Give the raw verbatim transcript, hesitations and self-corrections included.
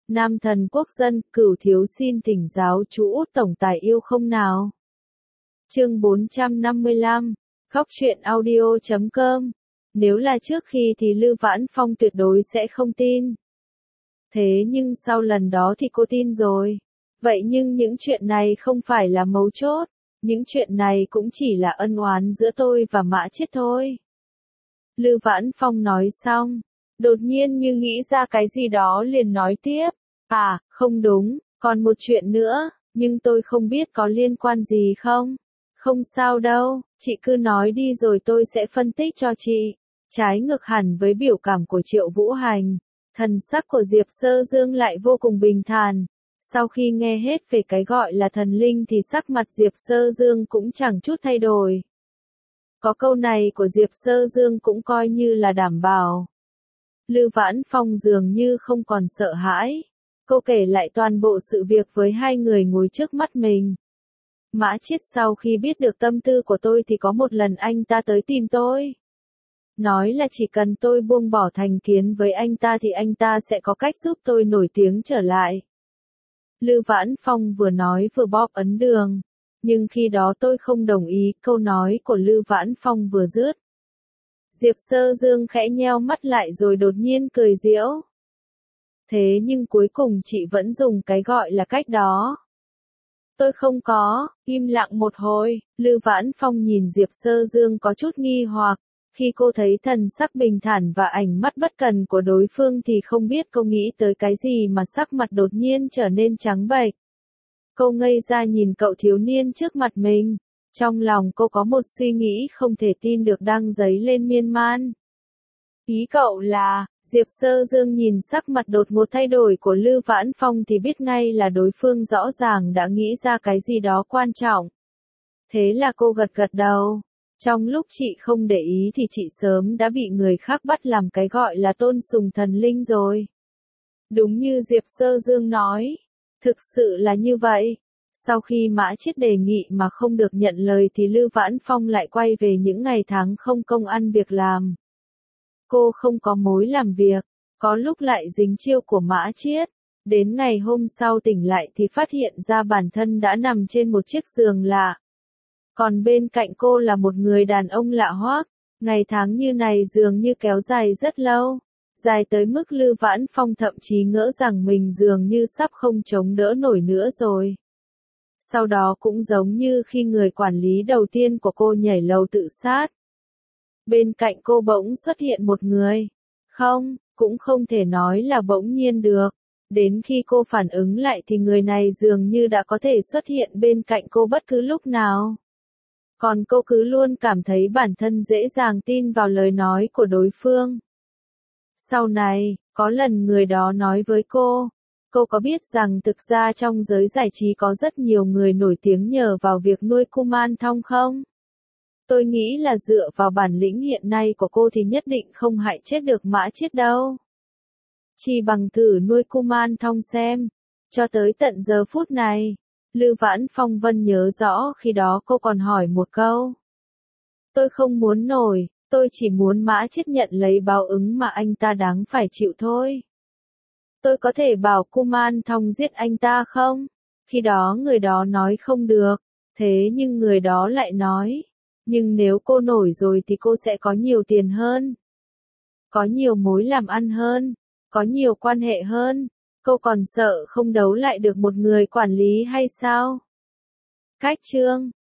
Nam thần quốc dân, Cửu thiếu xin thỉnh giáo chú Út tổng tài yêu không nào. Chương bốn trăm năm mươi lăm, khóc chuyện audio chấm com. Nếu là trước khi thì Lư Vãn Phong tuyệt đối sẽ không tin. Thế nhưng sau lần đó thì cô tin rồi. Vậy nhưng những chuyện này không phải là mấu chốt. Những chuyện này cũng chỉ là ân oán giữa tôi và Mã Chiết thôi. Lư Vãn Phong nói xong, đột nhiên như nghĩ ra cái gì đó liền nói tiếp. À, không đúng, còn một chuyện nữa, nhưng tôi không biết có liên quan gì không? Không sao đâu, chị cứ nói đi rồi tôi sẽ phân tích cho chị. Trái ngược hẳn với biểu cảm của Triệu Vũ Hành, thần sắc của Diệp Sơ Dương lại vô cùng bình thản. Sau khi nghe hết về cái gọi là thần linh thì sắc mặt Diệp Sơ Dương cũng chẳng chút thay đổi. Có câu này của Diệp Sơ Dương cũng coi như là đảm bảo. Lư Vãn Phong dường như không còn sợ hãi. Cô kể lại toàn bộ sự việc với hai người ngồi trước mắt mình. Mã Chiết sau khi biết được tâm tư của tôi thì có một lần anh ta tới tìm tôi. Nói là chỉ cần tôi buông bỏ thành kiến với anh ta thì anh ta sẽ có cách giúp tôi nổi tiếng trở lại. Lư Vãn Phong vừa nói vừa bóp ấn đường. Nhưng khi đó tôi không đồng ý, câu nói của Lư Vãn Phong vừa dứt. Diệp Sơ Dương khẽ nheo mắt lại rồi đột nhiên cười giễu. Thế nhưng cuối cùng chị vẫn dùng cái gọi là cách đó. Tôi không có, im lặng một hồi, Lư Vãn Phong nhìn Diệp Sơ Dương có chút nghi hoặc. Khi cô thấy thần sắc bình thản và ánh mắt bất cần của đối phương thì không biết cô nghĩ tới cái gì mà sắc mặt đột nhiên trở nên trắng bệch. Cô ngây ra nhìn cậu thiếu niên trước mặt mình. Trong lòng cô có một suy nghĩ không thể tin được đang dấy lên miên man. Ý cậu là, Diệp Sơ Dương nhìn sắc mặt đột ngột thay đổi của Lư Vãn Phong thì biết ngay là đối phương rõ ràng đã nghĩ ra cái gì đó quan trọng. Thế là cô gật gật đầu. Trong lúc chị không để ý thì chị sớm đã bị người khác bắt làm cái gọi là tôn sùng thần linh rồi. Đúng như Diệp Sơ Dương nói. Thực sự là như vậy. Sau khi Mã Chiết đề nghị mà không được nhận lời thì Lư Vãn Phong lại quay về những ngày tháng không công ăn việc làm. Cô không có mối làm việc, có lúc lại dính chiêu của Mã Chiết. Đến ngày hôm sau tỉnh lại thì phát hiện ra bản thân đã nằm trên một chiếc giường lạ. Còn bên cạnh cô là một người đàn ông lạ hoắc. Ngày tháng như này dường như kéo dài rất lâu. Dài tới mức Lư Vãn Phong thậm chí ngỡ rằng mình dường như sắp không chống đỡ nổi nữa rồi. Sau đó cũng giống như khi người quản lý đầu tiên của cô nhảy lầu tự sát. Bên cạnh cô bỗng xuất hiện một người. Không, cũng không thể nói là bỗng nhiên được. Đến khi cô phản ứng lại thì người này dường như đã có thể xuất hiện bên cạnh cô bất cứ lúc nào. Còn cô cứ luôn cảm thấy bản thân dễ dàng tin vào lời nói của đối phương. Sau này, có lần người đó nói với cô, cô có biết rằng thực ra trong giới giải trí có rất nhiều người nổi tiếng nhờ vào việc nuôi Kuman Thong không? Tôi nghĩ là dựa vào bản lĩnh hiện nay của cô thì nhất định không hại chết được Mã Chiết đâu. Chỉ bằng thử nuôi Kuman Thong xem. Cho tới tận giờ phút này, Lư Vãn Phong vẫn nhớ rõ khi đó cô còn hỏi một câu. Tôi không muốn nổi, tôi chỉ muốn Mã Chiết nhận lấy báo ứng mà anh ta đáng phải chịu thôi. Tôi có thể bảo Kuman Thong giết anh ta không? Khi đó người đó nói không được, thế nhưng người đó lại nói, nhưng nếu cô nổi rồi thì cô sẽ có nhiều tiền hơn. Có nhiều mối làm ăn hơn, có nhiều quan hệ hơn, cô còn sợ không đấu lại được một người quản lý hay sao? Cách chương